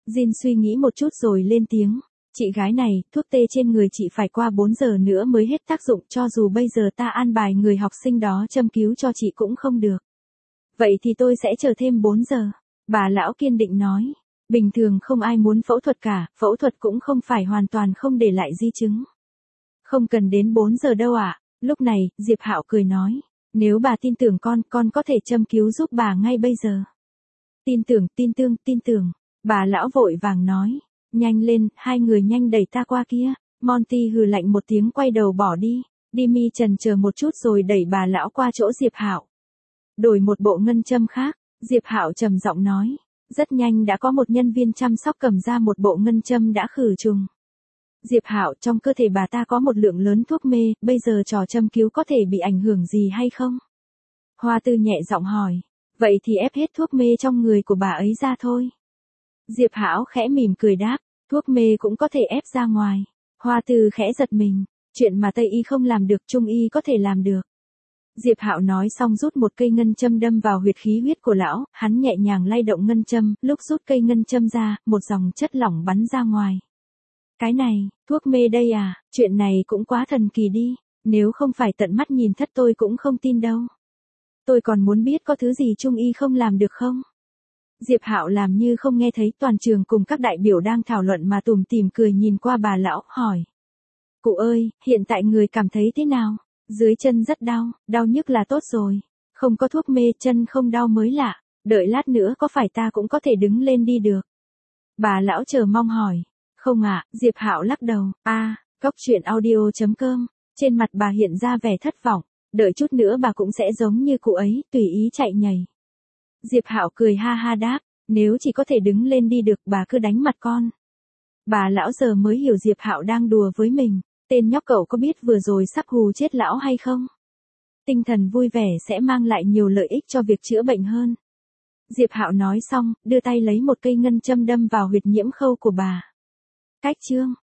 Jin suy nghĩ một chút rồi lên tiếng. Chị gái này, thuốc tê trên người chị phải qua 4 giờ nữa mới hết tác dụng, cho dù bây giờ ta an bài người học sinh đó châm cứu cho chị cũng không được. Vậy thì tôi sẽ chờ thêm 4 giờ. Bà lão kiên định nói. Bình thường không ai muốn phẫu thuật cả, phẫu thuật cũng không phải hoàn toàn không để lại di chứng. Không cần đến 4 giờ đâu ạ. Lúc này, Diệp Hạo cười nói. Nếu bà tin tưởng con có thể châm cứu giúp bà ngay bây giờ. Tin tưởng. Bà lão vội vàng nói. Nhanh lên, hai người nhanh đẩy ta qua kia. Monty hừ lạnh một tiếng quay đầu bỏ đi. Dimi chần chờ một chút rồi đẩy bà lão qua chỗ Diệp Hạo. Đổi một bộ ngân châm khác, Diệp Hạo trầm giọng nói. Rất nhanh đã có một nhân viên chăm sóc cầm ra một bộ ngân châm đã khử trùng. Diệp Hạo, trong cơ thể bà ta có một lượng lớn thuốc mê, bây giờ trò châm cứu có thể bị ảnh hưởng gì hay không? Hoa Tư nhẹ giọng hỏi. Vậy thì ép hết thuốc mê trong người của bà ấy ra thôi. Diệp Hạo khẽ mỉm cười đáp, thuốc mê cũng có thể ép ra ngoài. Hoa Tư khẽ giật mình, chuyện mà Tây y không làm được Trung y có thể làm được. Diệp Hạo nói xong rút một cây ngân châm đâm vào huyệt khí huyết của lão, hắn nhẹ nhàng lay động ngân châm, lúc rút cây ngân châm ra, một dòng chất lỏng bắn ra ngoài. Cái này, thuốc mê đây à, chuyện này cũng quá thần kỳ đi, nếu không phải tận mắt nhìn thất tôi cũng không tin đâu. Tôi còn muốn biết có thứ gì Trung y không làm được không? Diệp Hạo làm như không nghe thấy, toàn trường cùng các đại biểu đang thảo luận mà tủm tỉm cười nhìn qua bà lão, hỏi. Cụ ơi, hiện tại người cảm thấy thế nào? Dưới chân rất đau, đau nhức là tốt rồi. Không có thuốc mê chân không đau mới lạ, đợi lát nữa có phải ta cũng có thể đứng lên đi được? Bà lão chờ mong hỏi. Không ạ, Diệp Hạo lắc đầu. Goctruyện.audio.com. Trên mặt bà hiện ra vẻ thất vọng, đợi chút nữa bà cũng sẽ giống như cụ ấy, tùy ý chạy nhảy. Diệp Hạo cười ha ha đáp, nếu chỉ có thể đứng lên đi được bà cứ đánh mặt con. Bà lão giờ mới hiểu Diệp Hạo đang đùa với mình, tên nhóc cậu có biết vừa rồi sắp hù chết lão hay không? Tinh thần vui vẻ sẽ mang lại nhiều lợi ích cho việc chữa bệnh hơn. Diệp Hạo nói xong, đưa tay lấy một cây ngân châm đâm vào huyệt nhiễm khâu của bà. Cách chương